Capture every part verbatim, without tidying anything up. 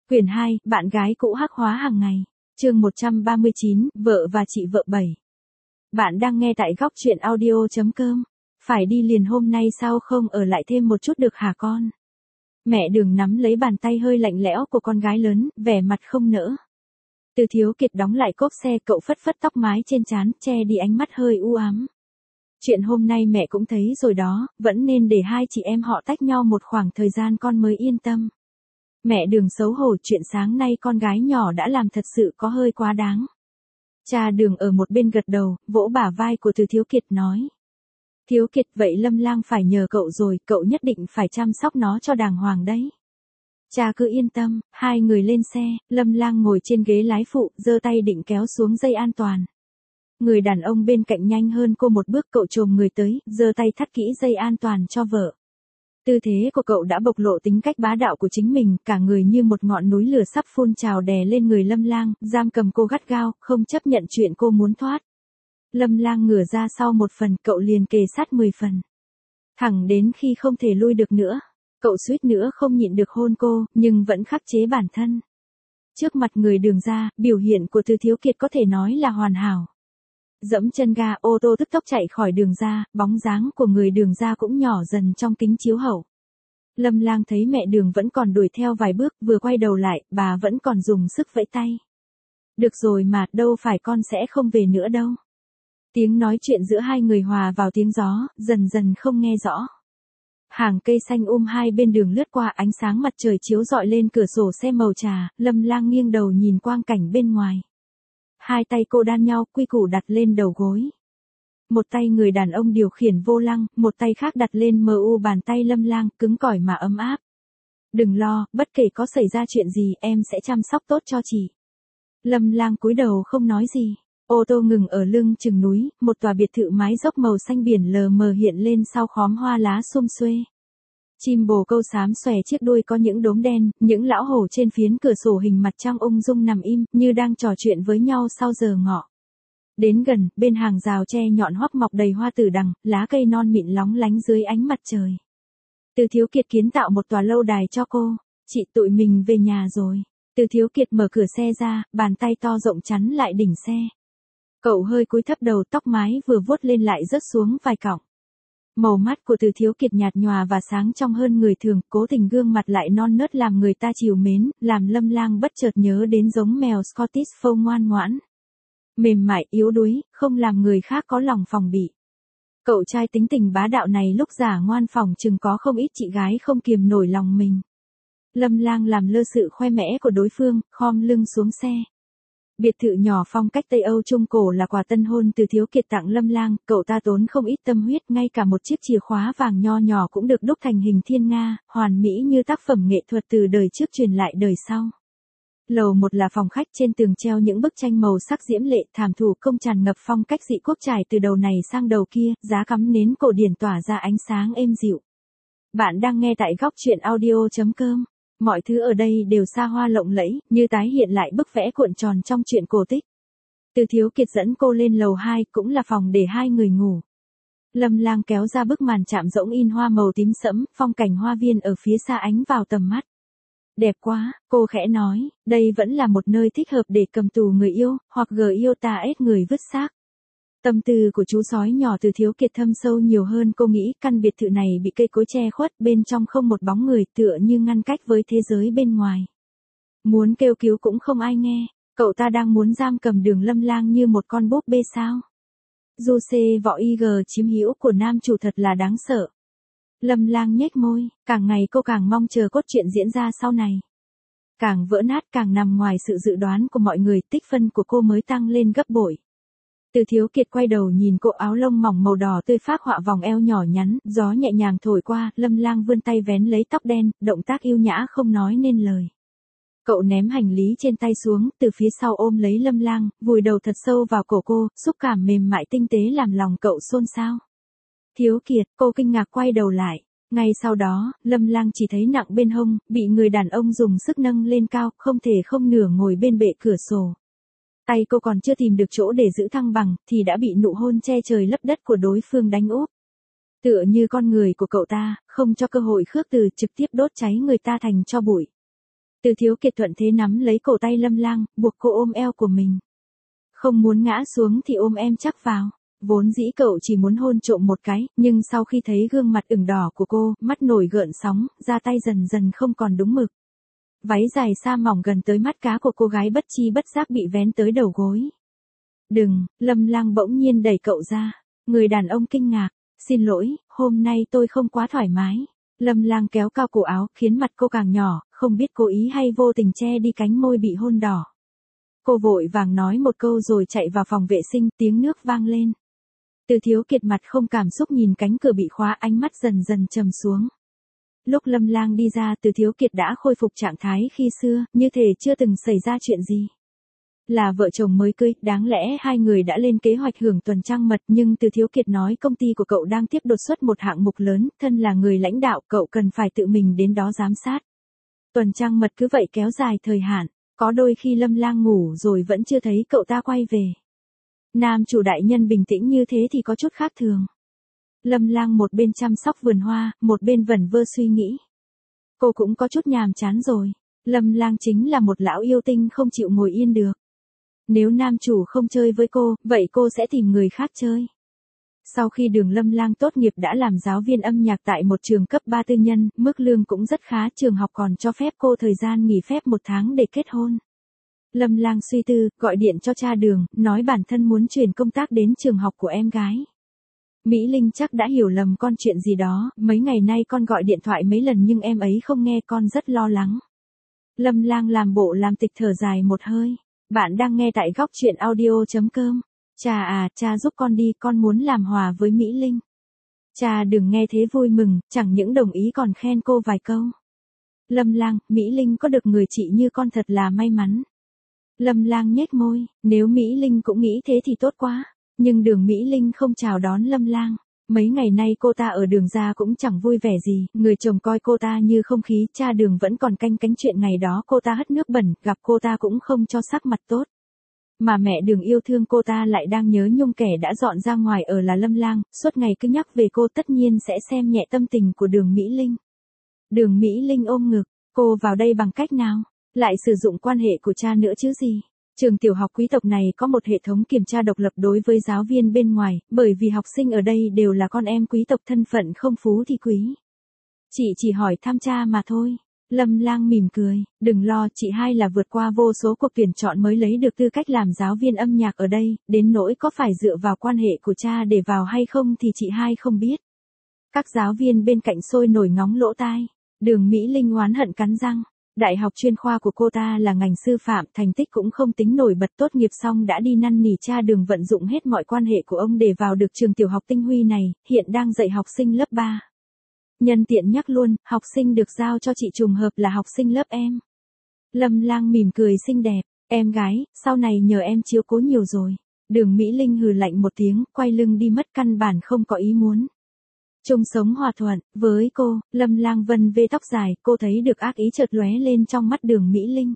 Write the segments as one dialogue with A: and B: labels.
A: Quyển hai, bạn gái cũ hắc hóa hàng ngày. Chương một trăm ba mươi chín, vợ và chị vợ bảy. Bạn đang nghe tại góc truyện audio chấm com. Phải đi liền hôm nay sao không ở lại thêm một chút được hả con? Mẹ Đường nắm lấy bàn tay hơi lạnh lẽo của con gái lớn, vẻ mặt không nỡ. Từ Thiếu Kiệt đóng lại cốp xe, cậu phất phất tóc mái trên trán, che đi ánh mắt hơi u ám. Chuyện hôm nay mẹ cũng thấy rồi đó, vẫn nên để hai chị em họ tách nhau một khoảng thời gian con mới yên tâm. Mẹ Đường xấu hổ, chuyện sáng nay con gái nhỏ đã làm thật sự có hơi quá đáng. Cha Đường ở một bên gật đầu, vỗ bả vai của Từ Thiếu Kiệt nói. Thiếu Kiệt, vậy Lâm Lang phải nhờ cậu rồi, cậu nhất định phải chăm sóc nó cho đàng hoàng đấy. Cha cứ yên tâm. Hai người lên xe, Lâm Lang ngồi trên ghế lái phụ, giơ tay định kéo xuống dây an toàn. Người đàn ông bên cạnh nhanh hơn cô một bước, cậu chồm người tới, giơ tay thắt kỹ dây an toàn cho vợ. Tư thế của cậu đã bộc lộ tính cách bá đạo của chính mình, cả người như một ngọn núi lửa sắp phun trào đè lên người Lâm Lang, giam cầm cô gắt gao, không chấp nhận chuyện cô muốn thoát. Lâm Lang ngửa ra sau một phần, cậu liền kề sát mười phần. Thẳng đến khi không thể lui được nữa, cậu suýt nữa không nhịn được hôn cô, nhưng vẫn khắc chế bản thân. Trước mặt người Đường ra, biểu hiện của Từ Thiếu Kiệt có thể nói là hoàn hảo. Dẫm chân ga, ô tô tức tốc chạy khỏi Đường ra, bóng dáng của người Đường ra cũng nhỏ dần trong kính chiếu hậu. Lâm Lang thấy mẹ Đường vẫn còn đuổi theo vài bước, vừa quay đầu lại, bà vẫn còn dùng sức vẫy tay. Được rồi mà, đâu phải con sẽ không về nữa đâu. Tiếng nói chuyện giữa hai người hòa vào tiếng gió, dần dần không nghe rõ. Hàng cây xanh um hai bên đường lướt qua, ánh sáng mặt trời chiếu rọi lên cửa sổ xe màu trà, Lâm Lang nghiêng đầu nhìn quang cảnh bên ngoài. Hai tay cô đan nhau, quy củ đặt lên đầu gối. Một tay người đàn ông điều khiển vô lăng, một tay khác đặt lên mờ u bàn tay Lâm Lang, cứng cỏi mà ấm áp. Đừng lo, bất kể có xảy ra chuyện gì, em sẽ chăm sóc tốt cho chị. Lâm Lang cúi đầu không nói gì. Ô tô ngừng ở lưng chừng núi, một tòa biệt thự mái dốc màu xanh biển lờ mờ hiện lên sau khóm hoa lá sum xuê. Chim bồ câu xám xòe chiếc đuôi có những đốm đen, những lão hổ trên phiến cửa sổ hình mặt trăng ung dung nằm im, như đang trò chuyện với nhau sau giờ ngọ. Đến gần, bên hàng rào tre nhọn hoắc mọc đầy hoa tử đằng, lá cây non mịn lóng lánh dưới ánh mặt trời. Từ Thiếu Kiệt kiến tạo một tòa lâu đài cho cô. Chị, tụi mình về nhà rồi. Từ Thiếu Kiệt mở cửa xe ra, bàn tay to rộng chắn lại đỉnh xe. Cậu hơi cúi thấp đầu, tóc mái vừa vuốt lên lại rớt xuống vài cọng. Màu mắt của Từ Thiếu Kiệt nhạt nhòa và sáng trong hơn người thường, cố tình gương mặt lại non nớt làm người ta trìu mến, làm Lâm Lang bất chợt nhớ đến giống mèo Scottish Fold ngoan ngoãn. Mềm mại, yếu đuối, không làm người khác có lòng phòng bị. Cậu trai tính tình bá đạo này lúc giả ngoan phòng chừng có không ít chị gái không kiềm nổi lòng mình. Lâm Lang làm lơ sự khoe mẽ của đối phương, khom lưng xuống xe. Biệt thự nhỏ phong cách Tây Âu Trung Cổ là quà tân hôn Từ Thiếu Kiệt tặng Lâm Lang, cậu ta tốn không ít tâm huyết, ngay cả một chiếc chìa khóa vàng nho nhỏ cũng được đúc thành hình thiên nga, hoàn mỹ như tác phẩm nghệ thuật từ đời trước truyền lại đời sau. Lầu một là phòng khách, trên tường treo những bức tranh màu sắc diễm lệ, thảm thủ công tràn ngập phong cách dị quốc trải từ đầu này sang đầu kia, giá cắm nến cổ điển tỏa ra ánh sáng êm dịu. Bạn đang nghe tại góc truyện audio chấm com. Mọi thứ ở đây đều xa hoa lộng lẫy, như tái hiện lại bức vẽ cuộn tròn trong truyện cổ tích. Từ Thiếu Kiệt dẫn cô lên lầu hai, cũng là phòng để hai người ngủ. Lâm Lang kéo ra bức màn chạm rỗng in hoa màu tím sẫm, phong cảnh hoa viên ở phía xa ánh vào tầm mắt. Đẹp quá, cô khẽ nói, đây vẫn là một nơi thích hợp để cầm tù người yêu, hoặc gờ yêu ta ép người vứt xác. Tâm tư của chú sói nhỏ Từ Thiếu Kiệt thâm sâu nhiều hơn cô nghĩ, căn biệt thự này bị cây cối che khuất, bên trong không một bóng người, tựa như ngăn cách với thế giới bên ngoài. Muốn kêu cứu cũng không ai nghe, cậu ta đang muốn giam cầm Đường Lâm Lang như một con búp bê sao. Du xê võ y gờ chiếm hữu của nam chủ thật là đáng sợ. Lâm Lang nhếch môi, càng ngày cô càng mong chờ cốt truyện diễn ra sau này. Càng vỡ nát càng nằm ngoài sự dự đoán của mọi người, tích phân của cô mới tăng lên gấp bội. Từ Thiếu Kiệt quay đầu nhìn cô, áo lông mỏng màu đỏ tươi phác họa vòng eo nhỏ nhắn, gió nhẹ nhàng thổi qua, Lâm Lang vươn tay vén lấy tóc đen, động tác yêu nhã không nói nên lời. Cậu ném hành lý trên tay xuống, từ phía sau ôm lấy Lâm Lang, vùi đầu thật sâu vào cổ cô, xúc cảm mềm mại tinh tế làm lòng cậu xôn xao. Thiếu Kiệt, cô kinh ngạc quay đầu lại. Ngay sau đó, Lâm Lang chỉ thấy nặng bên hông, bị người đàn ông dùng sức nâng lên cao, không thể không nửa ngồi bên bệ cửa sổ. Tay cô còn chưa tìm được chỗ để giữ thăng bằng, thì đã bị nụ hôn che trời lấp đất của đối phương đánh úp. Tựa như con người của cậu ta, không cho cơ hội khước từ, trực tiếp đốt cháy người ta thành tro bụi. Từ Thiếu Kiệt thuận thế nắm lấy cổ tay Lâm Lang, buộc cô ôm eo của mình. Không muốn ngã xuống thì ôm em chắc vào. Vốn dĩ cậu chỉ muốn hôn trộm một cái, nhưng sau khi thấy gương mặt ửng đỏ của cô, mắt nổi gợn sóng, ra tay dần dần không còn đúng mực. Váy dài sa mỏng gần tới mắt cá của cô gái bất chi bất giác bị vén tới đầu gối. Đừng, Lâm Lang bỗng nhiên đẩy cậu ra. Người đàn ông kinh ngạc. Xin lỗi, hôm nay tôi không quá thoải mái. Lâm Lang kéo cao cổ áo, khiến mặt cô càng nhỏ, không biết cố ý hay vô tình che đi cánh môi bị hôn đỏ. Cô vội vàng nói một câu rồi chạy vào phòng vệ sinh, tiếng nước vang lên. Từ Thiếu Kiệt mặt không cảm xúc nhìn cánh cửa bị khóa, ánh mắt dần dần trầm xuống. Lúc Lâm Lang đi ra, Từ Thiếu Kiệt đã khôi phục trạng thái khi xưa, như thể chưa từng xảy ra chuyện gì. Là vợ chồng mới cưới, đáng lẽ hai người đã lên kế hoạch hưởng tuần trăng mật, nhưng Từ Thiếu Kiệt nói công ty của cậu đang tiếp đột xuất một hạng mục lớn, thân là người lãnh đạo, cậu cần phải tự mình đến đó giám sát. Tuần trăng mật cứ vậy kéo dài thời hạn, có đôi khi Lâm Lang ngủ rồi vẫn chưa thấy cậu ta quay về. Nam chủ đại nhân bình tĩnh như thế thì có chút khác thường. Lâm Lang một bên chăm sóc vườn hoa, một bên vẩn vơ suy nghĩ. Cô cũng có chút nhàm chán rồi. Lâm Lang chính là một lão yêu tinh không chịu ngồi yên được. Nếu nam chủ không chơi với cô, vậy cô sẽ tìm người khác chơi. Sau khi Đường Lâm Lang tốt nghiệp đã làm giáo viên âm nhạc tại một trường cấp ba tư nhân, mức lương cũng rất khá, trường học còn cho phép cô thời gian nghỉ phép một tháng để kết hôn. Lâm Lang suy tư, gọi điện cho cha Đường, nói bản thân muốn chuyển công tác đến trường học của em gái. Mỹ Linh chắc đã hiểu lầm con chuyện gì đó, mấy ngày nay con gọi điện thoại mấy lần nhưng em ấy không nghe, con rất lo lắng. Lâm Lang làm bộ làm tịch thở dài một hơi. Bạn đang nghe tại góc truyện audio chấm com. Cha à, cha giúp con đi, con muốn làm hòa với Mỹ Linh. Cha Đừng nghe thế vui mừng, chẳng những đồng ý còn khen cô vài câu. Lâm Lang, Mỹ Linh có được người chị như con thật là may mắn. Lâm Lang nhếch môi, nếu Mỹ Linh cũng nghĩ thế thì tốt quá. Nhưng Đường Mỹ Linh không chào đón Lâm Lang. Mấy ngày nay cô ta ở Đường ra cũng chẳng vui vẻ gì, người chồng coi cô ta như không khí, cha Đường vẫn còn canh cánh chuyện ngày đó cô ta hất nước bẩn, gặp cô ta cũng không cho sắc mặt tốt. Mà mẹ Đường yêu thương cô ta lại đang nhớ nhung kẻ đã dọn ra ngoài ở là Lâm Lang, suốt ngày cứ nhắc về cô, tất nhiên sẽ xem nhẹ tâm tình của Đường Mỹ Linh. Đường Mỹ Linh ôm ngực, cô vào đây bằng cách nào? Lại sử dụng quan hệ của cha nữa chứ gì? Trường tiểu học quý tộc này có một hệ thống kiểm tra độc lập đối với giáo viên bên ngoài, bởi vì học sinh ở đây đều là con em quý tộc, thân phận không phú thì quý. Chị chỉ hỏi thăm cha mà thôi. Lâm Lang mỉm cười, đừng lo, chị hai là vượt qua vô số cuộc tuyển chọn mới lấy được tư cách làm giáo viên âm nhạc ở đây, đến nỗi có phải dựa vào quan hệ của cha để vào hay không thì chị hai không biết. Các giáo viên bên cạnh sôi nổi ngóng lỗ tai. Đường Mỹ Linh oán hận cắn răng. Đại học chuyên khoa của cô ta là ngành sư phạm, thành tích cũng không tính nổi bật, tốt nghiệp xong đã đi năn nỉ cha Đường vận dụng hết mọi quan hệ của ông để vào được trường tiểu học tinh huy này, hiện đang dạy học sinh lớp ba. Nhân tiện nhắc luôn, học sinh được giao cho chị trùng hợp là học sinh lớp em. Lâm Lang mỉm cười xinh đẹp, em gái, sau này nhờ em chiếu cố nhiều rồi. Đường Mỹ Linh hừ lạnh một tiếng, quay lưng đi mất, căn bản không có ý muốn chung sống hòa thuận. Với cô, Lâm Lang vân vê tóc dài, cô thấy được ác ý chợt lóe lên trong mắt Đường Mỹ Linh.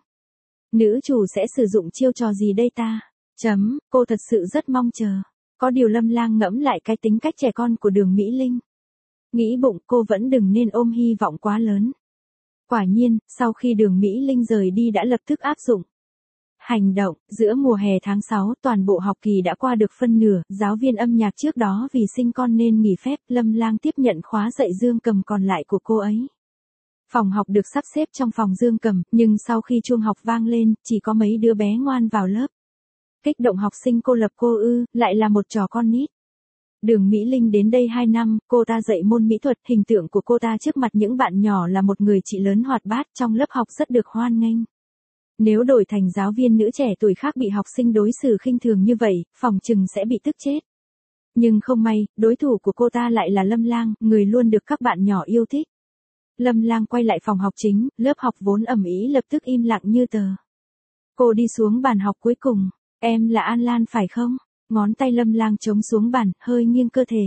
A: Nữ chủ sẽ sử dụng chiêu trò gì đây ta? Chấm, cô thật sự rất mong chờ. Có điều Lâm Lang ngẫm lại cái tính cách trẻ con của Đường Mỹ Linh. Nghĩ bụng cô vẫn đừng nên ôm hy vọng quá lớn. Quả nhiên, sau khi Đường Mỹ Linh rời đi đã lập tức áp dụng hành động. Giữa mùa hè tháng sáu, toàn bộ học kỳ đã qua được phân nửa, giáo viên âm nhạc trước đó vì sinh con nên nghỉ phép, Lâm Lang tiếp nhận khóa dạy dương cầm còn lại của cô ấy. Phòng học được sắp xếp trong phòng dương cầm, nhưng sau khi chuông học vang lên, chỉ có mấy đứa bé ngoan vào lớp. Kích động học sinh cô lập cô ư, lại là một trò con nít. Đường Mỹ Linh đến đây hai năm, cô ta dạy môn mỹ thuật, hình tượng của cô ta trước mặt những bạn nhỏ là một người chị lớn hoạt bát, trong lớp học rất được hoan nghênh. Nếu đổi thành giáo viên nữ trẻ tuổi khác bị học sinh đối xử khinh thường như vậy, phòng chừng sẽ bị tức chết. Nhưng không may, đối thủ của cô ta lại là Lâm Lang, người luôn được các bạn nhỏ yêu thích. Lâm Lang quay lại phòng học chính, lớp học vốn ầm ĩ lập tức im lặng như tờ. Cô đi xuống bàn học cuối cùng, em là An Lan phải không? Ngón tay Lâm Lang chống xuống bàn, hơi nghiêng cơ thể.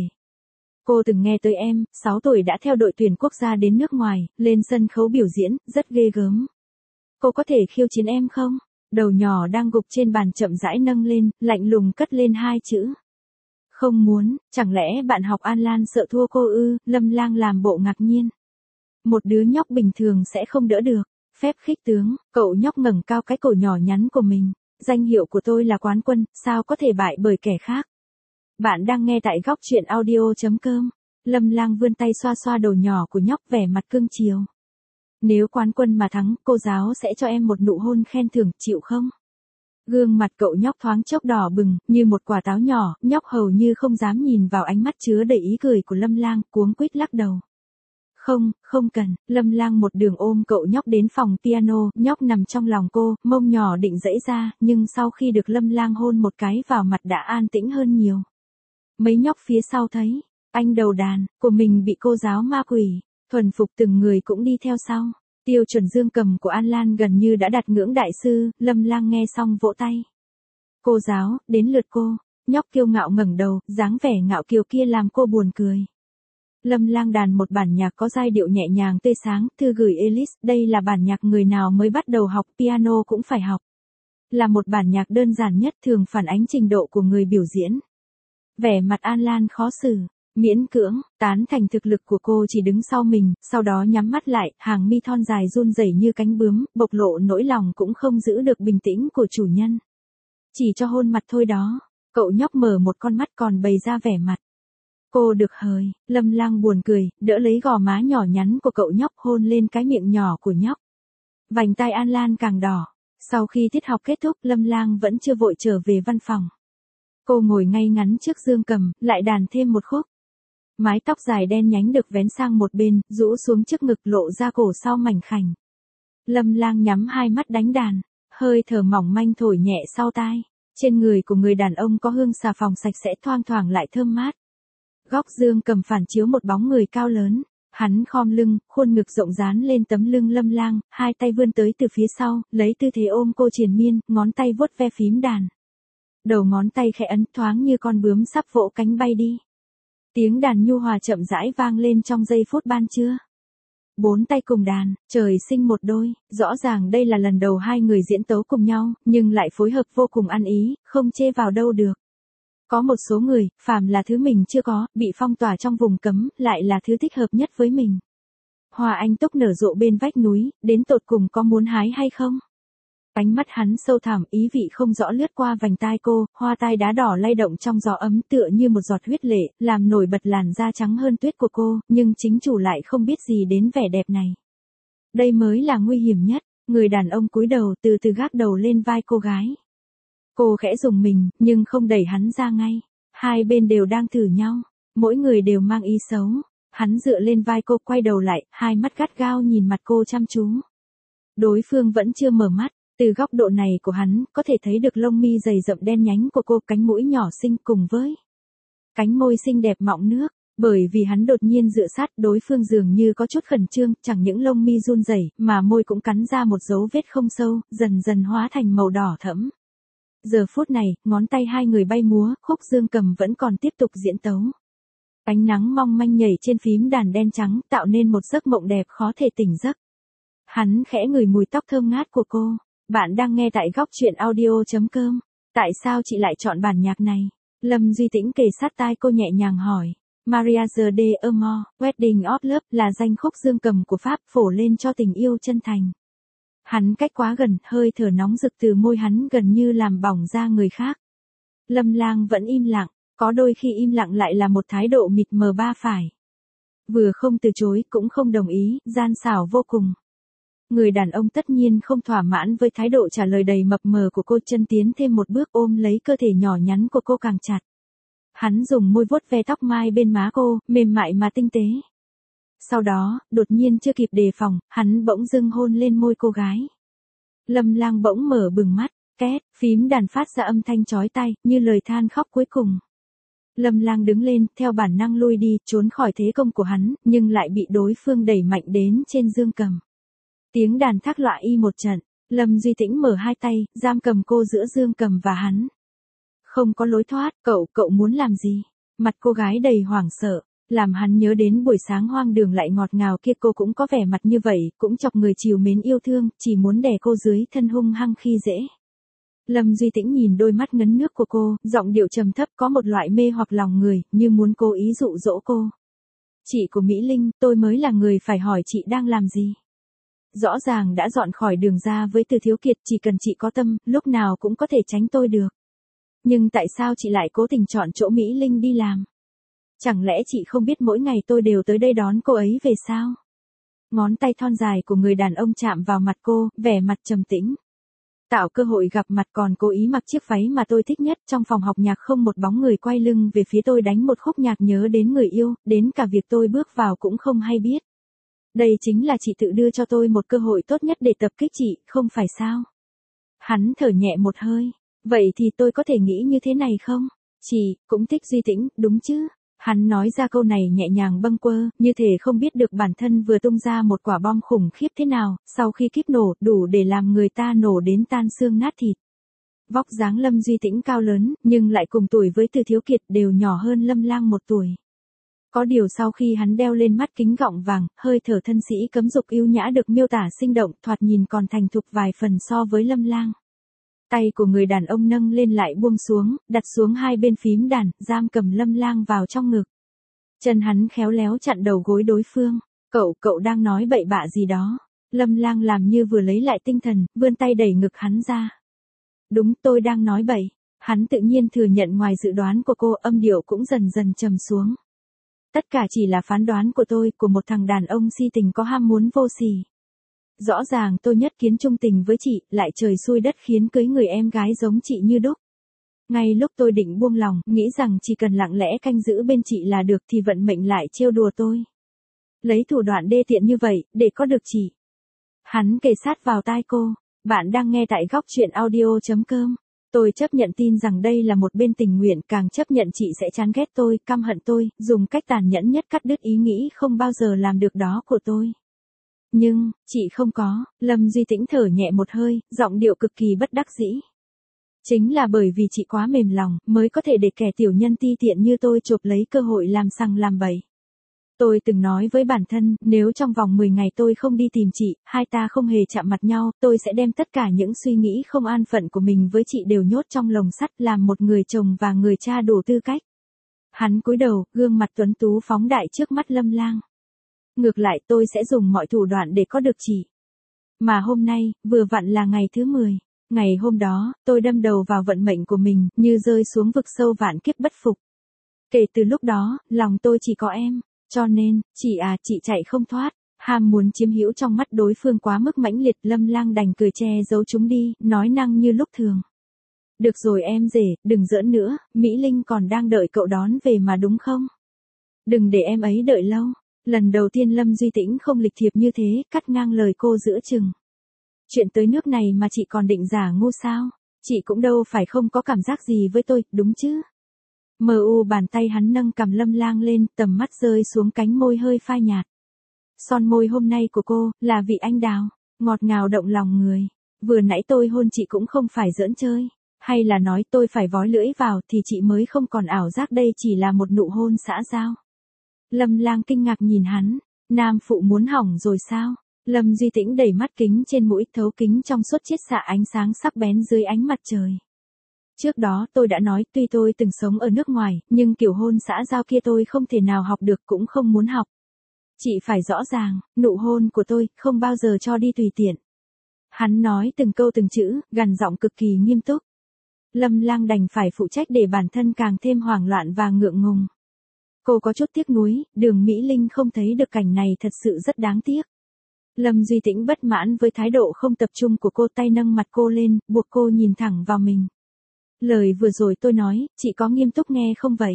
A: Cô từng nghe tới em, sáu tuổi đã theo đội tuyển quốc gia đến nước ngoài, lên sân khấu biểu diễn, rất ghê gớm. Cô có thể khiêu chiến em không? Đầu nhỏ đang gục trên bàn chậm rãi nâng lên, lạnh lùng cất lên hai chữ. Không muốn, chẳng lẽ bạn học An Lan sợ thua cô ư? Lâm Lang làm bộ ngạc nhiên. Một đứa nhóc bình thường sẽ không đỡ được. Phép khích tướng, cậu nhóc ngẩng cao cái cổ nhỏ nhắn của mình. Danh hiệu của tôi là quán quân, sao có thể bại bởi kẻ khác. Bạn đang nghe tại góc chuyện audio chấm com. Lâm Lang vươn tay xoa xoa đầu nhỏ của nhóc vẻ mặt cưng chiều. Nếu quán quân mà thắng, cô giáo sẽ cho em một nụ hôn khen thưởng, chịu không? Gương mặt cậu nhóc thoáng chốc đỏ bừng, như một quả táo nhỏ, nhóc hầu như không dám nhìn vào ánh mắt chứa đầy ý cười của Lâm Lang, cuống quýt lắc đầu. Không, không cần. Lâm Lang một đường ôm cậu nhóc đến phòng piano, nhóc nằm trong lòng cô, mông nhỏ định giãy ra, nhưng sau khi được Lâm Lang hôn một cái vào mặt đã an tĩnh hơn nhiều. Mấy nhóc phía sau thấy, anh đầu đàn, của mình bị cô giáo ma quỷ, thuần phục từng người cũng đi theo sau. Tiêu chuẩn dương cầm của An Lan gần như đã đạt ngưỡng đại sư, Lâm Lang nghe xong vỗ tay. Cô giáo, đến lượt cô. Nhóc kiêu ngạo ngẩng đầu, dáng vẻ ngạo kiều kia làm cô buồn cười. Lâm Lang đàn một bản nhạc có giai điệu nhẹ nhàng tươi sáng, thư gửi Alice, đây là bản nhạc người nào mới bắt đầu học piano cũng phải học. Là một bản nhạc đơn giản nhất, thường phản ánh trình độ của người biểu diễn. Vẻ mặt An Lan khó xử, miễn cưỡng, tán thành thực lực của cô chỉ đứng sau mình, sau đó nhắm mắt lại, hàng mi thon dài run rẩy như cánh bướm, bộc lộ nỗi lòng cũng không giữ được bình tĩnh của chủ nhân. Chỉ cho hôn mặt thôi đó, cậu nhóc mở một con mắt còn bày ra vẻ mặt. Cô được hời, Lâm Lang buồn cười, đỡ lấy gò má nhỏ nhắn của cậu nhóc hôn lên cái miệng nhỏ của nhóc. Vành tai An Lan càng đỏ. Sau khi tiết học kết thúc, Lâm Lang vẫn chưa vội trở về văn phòng. Cô ngồi ngay ngắn trước dương cầm, lại đàn thêm một khúc. Mái tóc dài đen nhánh được vén sang một bên, rũ xuống trước ngực lộ ra cổ sau mảnh khảnh. Lâm Lang nhắm hai mắt đánh đàn, hơi thở mỏng manh thổi nhẹ sau tai. Trên người của người đàn ông có hương xà phòng sạch sẽ thoang thoảng lại thơm mát. Góc dương cầm phản chiếu một bóng người cao lớn, hắn khom lưng, khuôn ngực rộng dán lên tấm lưng Lâm Lang, hai tay vươn tới từ phía sau, lấy tư thế ôm cô triền miên, ngón tay vuốt ve phím đàn. Đầu ngón tay khẽ ấn thoáng như con bướm sắp vỗ cánh bay đi. Tiếng đàn nhu hòa chậm rãi vang lên trong giây phút ban trưa. Bốn tay cùng đàn, trời sinh một đôi, rõ ràng đây là lần đầu hai người diễn tấu cùng nhau, nhưng lại phối hợp vô cùng ăn ý, không chê vào đâu được. Có một số người, phàm là thứ mình chưa có, bị phong tỏa trong vùng cấm, lại là thứ thích hợp nhất với mình. Hoa anh túc nở rộ bên vách núi, đến tột cùng có muốn hái hay không? Ánh mắt hắn sâu thẳm, ý vị không rõ lướt qua vành tai cô, hoa tai đá đỏ lay động trong gió ấm tựa như một giọt huyết lệ, làm nổi bật làn da trắng hơn tuyết của cô, nhưng chính chủ lại không biết gì đến vẻ đẹp này. Đây mới là nguy hiểm nhất, người đàn ông cúi đầu từ từ gác đầu lên vai cô gái. Cô khẽ rùng mình, nhưng không đẩy hắn ra ngay. Hai bên đều đang thử nhau, mỗi người đều mang ý xấu. Hắn dựa lên vai cô quay đầu lại, hai mắt gắt gao nhìn mặt cô chăm chú. Đối phương vẫn chưa mở mắt, từ góc độ này của hắn, có thể thấy được lông mi dày rậm đen nhánh của cô, cánh mũi nhỏ xinh cùng với cánh môi xinh đẹp mọng nước. Bởi vì hắn đột nhiên dựa sát, đối phương dường như có chút khẩn trương, chẳng những lông mi run rẩy, mà môi cũng cắn ra một dấu vết không sâu, dần dần hóa thành màu đỏ thẫm. Giờ phút này, ngón tay hai người bay múa, khúc dương cầm vẫn còn tiếp tục diễn tấu. Ánh nắng mong manh nhảy trên phím đàn đen trắng, tạo nên một giấc mộng đẹp khó thể tỉnh giấc. Hắn khẽ ngửi mùi tóc thơm ngát của cô. Bạn đang nghe tại góc chuyện audio chấm com. Tại sao chị lại chọn bản nhạc này? Lâm Duy Tĩnh kề sát tai cô nhẹ nhàng hỏi. Mariage de Amour, Wedding of Love là danh khúc dương cầm của Pháp phổ lên cho tình yêu chân thành. Hắn cách quá gần, hơi thở nóng rực từ môi hắn gần như làm bỏng da người khác. Lâm Lang vẫn im lặng, có đôi khi im lặng lại là một thái độ mịt mờ ba phải. Vừa không từ chối, cũng không đồng ý, gian xảo vô cùng. Người đàn ông tất nhiên không thỏa mãn với thái độ trả lời đầy mập mờ của cô, chân tiến thêm một bước ôm lấy cơ thể nhỏ nhắn của cô càng chặt. Hắn dùng môi vuốt ve tóc mai bên má cô, mềm mại mà tinh tế. Sau đó, đột nhiên chưa kịp đề phòng, hắn bỗng dưng hôn lên môi cô gái. Lâm Lang bỗng mở bừng mắt, két, phím đàn phát ra âm thanh chói tai, như lời than khóc cuối cùng. Lâm Lang đứng lên, theo bản năng lui đi, trốn khỏi thế công của hắn, nhưng lại bị đối phương đẩy mạnh đến trên dương cầm. Tiếng đàn thác loạ y một trận, Lâm Duy Tĩnh mở hai tay, giam cầm cô giữa dương cầm và hắn. Không có lối thoát, cậu, cậu muốn làm gì? Mặt cô gái đầy hoảng sợ, làm hắn nhớ đến buổi sáng hoang đường lại ngọt ngào kia, cô cũng có vẻ mặt như vậy, cũng chọc người trìu mến yêu thương, chỉ muốn đè cô dưới thân hung hăng khi dễ. Lâm Duy Tĩnh nhìn đôi mắt ngấn nước của cô, giọng điệu trầm thấp có một loại mê hoặc lòng người, như muốn cố ý dụ dỗ cô. Chị của Mỹ Linh, tôi mới là người phải hỏi chị đang làm gì. Rõ ràng đã dọn khỏi đường ra với Từ Thiếu Kiệt, chỉ cần chị có tâm, lúc nào cũng có thể tránh tôi được. Nhưng tại sao chị lại cố tình chọn chỗ Mỹ Linh đi làm? Chẳng lẽ chị không biết mỗi ngày tôi đều tới đây đón cô ấy về sao? Ngón tay thon dài của người đàn ông chạm vào mặt cô, vẻ mặt trầm tĩnh. Tạo cơ hội gặp mặt còn cố ý mặc chiếc váy mà tôi thích nhất. Trong phòng học nhạc không một bóng người quay lưng về phía tôi đánh một khúc nhạc nhớ đến người yêu, đến cả việc tôi bước vào cũng không hay biết. Đây chính là chị tự đưa cho tôi một cơ hội tốt nhất để tập kích chị, không phải sao? Hắn thở nhẹ một hơi. Vậy thì tôi có thể nghĩ như thế này không? Chị, cũng thích Duy Tĩnh, đúng chứ? Hắn nói ra câu này nhẹ nhàng bâng quơ, như thể không biết được bản thân vừa tung ra một quả bom khủng khiếp thế nào, sau khi kíp nổ, đủ để làm người ta nổ đến tan xương nát thịt. Vóc dáng Lâm Duy Tĩnh cao lớn, nhưng lại cùng tuổi với Từ Thiếu Kiệt, đều nhỏ hơn Lâm Lang một tuổi. Có điều sau khi hắn đeo lên mắt kính gọng vàng, hơi thở thân sĩ cấm dục yêu nhã được miêu tả sinh động, thoạt nhìn còn thành thục vài phần so với Lâm Lang. Tay của người đàn ông nâng lên lại buông xuống, đặt xuống hai bên phím đàn, giam cầm Lâm Lang vào trong ngực. Chân hắn khéo léo chặn đầu gối đối phương. Cậu, cậu đang nói bậy bạ gì đó? Lâm Lang làm như vừa lấy lại tinh thần, vươn tay đẩy ngực hắn ra. Đúng, tôi đang nói bậy. Hắn tự nhiên thừa nhận ngoài dự đoán của cô, âm điệu cũng dần dần trầm xuống. Tất cả chỉ là phán đoán của tôi, của một thằng đàn ông si tình có ham muốn vô sỉ. Rõ ràng tôi nhất kiến trung tình với chị, lại trời xui đất khiến cưới người em gái giống chị như đúc. Ngay lúc tôi định buông lòng, nghĩ rằng chỉ cần lặng lẽ canh giữ bên chị là được thì vận mệnh lại trêu đùa tôi. Lấy thủ đoạn đê tiện như vậy, để có được chị. Hắn kề sát vào tai cô. Bạn đang nghe tại góc truyện audio chấm com. Tôi chấp nhận tin rằng đây là một bên tình nguyện, càng chấp nhận chị sẽ chán ghét tôi, căm hận tôi, dùng cách tàn nhẫn nhất cắt đứt ý nghĩ không bao giờ làm được đó của tôi. Nhưng, chị không có. Lâm Duy Tĩnh thở nhẹ một hơi, giọng điệu cực kỳ bất đắc dĩ. Chính là bởi vì chị quá mềm lòng, mới có thể để kẻ tiểu nhân ti tiện như tôi chộp lấy cơ hội làm sằng làm bậy. Tôi từng nói với bản thân, nếu trong vòng mười ngày tôi không đi tìm chị, hai ta không hề chạm mặt nhau, tôi sẽ đem tất cả những suy nghĩ không an phận của mình với chị đều nhốt trong lồng sắt, làm một người chồng và người cha đủ tư cách. Hắn cúi đầu, gương mặt tuấn tú phóng đại trước mắt Lâm Lang. Ngược lại tôi sẽ dùng mọi thủ đoạn để có được chị. Mà hôm nay, vừa vặn là ngày thứ mười. Ngày hôm đó, tôi đâm đầu vào vận mệnh của mình, như rơi xuống vực sâu vạn kiếp bất phục. Kể từ lúc đó, lòng tôi chỉ có em. Cho nên, chị à, chị chạy không thoát. Ham muốn chiếm hữu trong mắt đối phương quá mức mãnh liệt, Lâm Lang đành cười che giấu chúng đi, nói năng như lúc thường. Được rồi em rể, đừng giỡn nữa, Mỹ Linh còn đang đợi cậu đón về mà đúng không? Đừng để em ấy đợi lâu. Lần đầu tiên Lâm Duy Tĩnh không lịch thiệp như thế, cắt ngang lời cô giữa chừng. Chuyện tới nước này mà chị còn định giả ngu sao? Chị cũng đâu phải không có cảm giác gì với tôi, đúng chứ? Mờ u bàn tay hắn nâng cằm Lâm Lang lên, tầm mắt rơi xuống cánh môi hơi phai nhạt. Son môi hôm nay của cô, là vị anh đào, ngọt ngào động lòng người. Vừa nãy tôi hôn chị cũng không phải giỡn chơi. Hay là nói tôi phải vói lưỡi vào thì chị mới không còn ảo giác đây chỉ là một nụ hôn xã giao. Lâm Lang kinh ngạc nhìn hắn. Nam phụ muốn hỏng rồi sao? Lâm Duy Tĩnh đẩy mắt kính trên mũi, thấu kính trong suốt chiết xạ ánh sáng sắc bén dưới ánh mặt trời. Trước đó tôi đã nói tuy tôi từng sống ở nước ngoài, nhưng kiểu hôn xã giao kia tôi không thể nào học được cũng không muốn học. Chị phải rõ ràng, nụ hôn của tôi không bao giờ cho đi tùy tiện. Hắn nói từng câu từng chữ, gằn giọng cực kỳ nghiêm túc. Lâm Lang đành phải phụ trách để bản thân càng thêm hoảng loạn và ngượng ngùng. Cô có chút tiếc nuối, Đường Mỹ Linh không thấy được cảnh này thật sự rất đáng tiếc. Lâm Duy Tĩnh bất mãn với thái độ không tập trung của cô, tay nâng mặt cô lên, buộc cô nhìn thẳng vào mình. Lời vừa rồi tôi nói, chị có nghiêm túc nghe không vậy?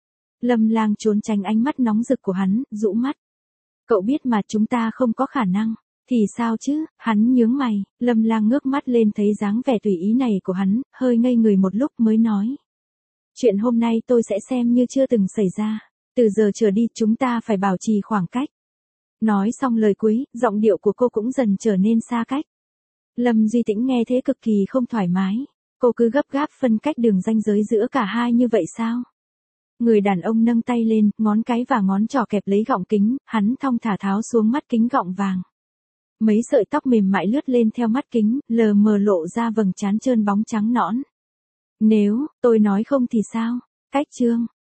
A: Lâm Lang trốn tránh ánh mắt nóng rực của hắn, rũ mắt. Cậu biết mà chúng ta không có khả năng. Thì sao chứ? Hắn nhướng mày. Lâm Lang ngước mắt lên thấy dáng vẻ tùy ý này của hắn, hơi ngây người một lúc mới nói. Chuyện hôm nay tôi sẽ xem như chưa từng xảy ra. Từ giờ trở đi chúng ta phải bảo trì khoảng cách. Nói xong lời cuối, giọng điệu của cô cũng dần trở nên xa cách. Lâm Duy Tĩnh nghe thế cực kỳ không thoải mái. Cô cứ gấp gáp phân cách đường ranh giới giữa cả hai như vậy sao? Người đàn ông nâng tay lên, ngón cái và ngón trỏ kẹp lấy gọng kính, hắn thong thả tháo xuống mắt kính gọng vàng. Mấy sợi tóc mềm mại lướt lên theo mắt kính, lờ mờ lộ ra vầng trán trơn bóng trắng nõn. Nếu, tôi nói không thì sao? Cách chương.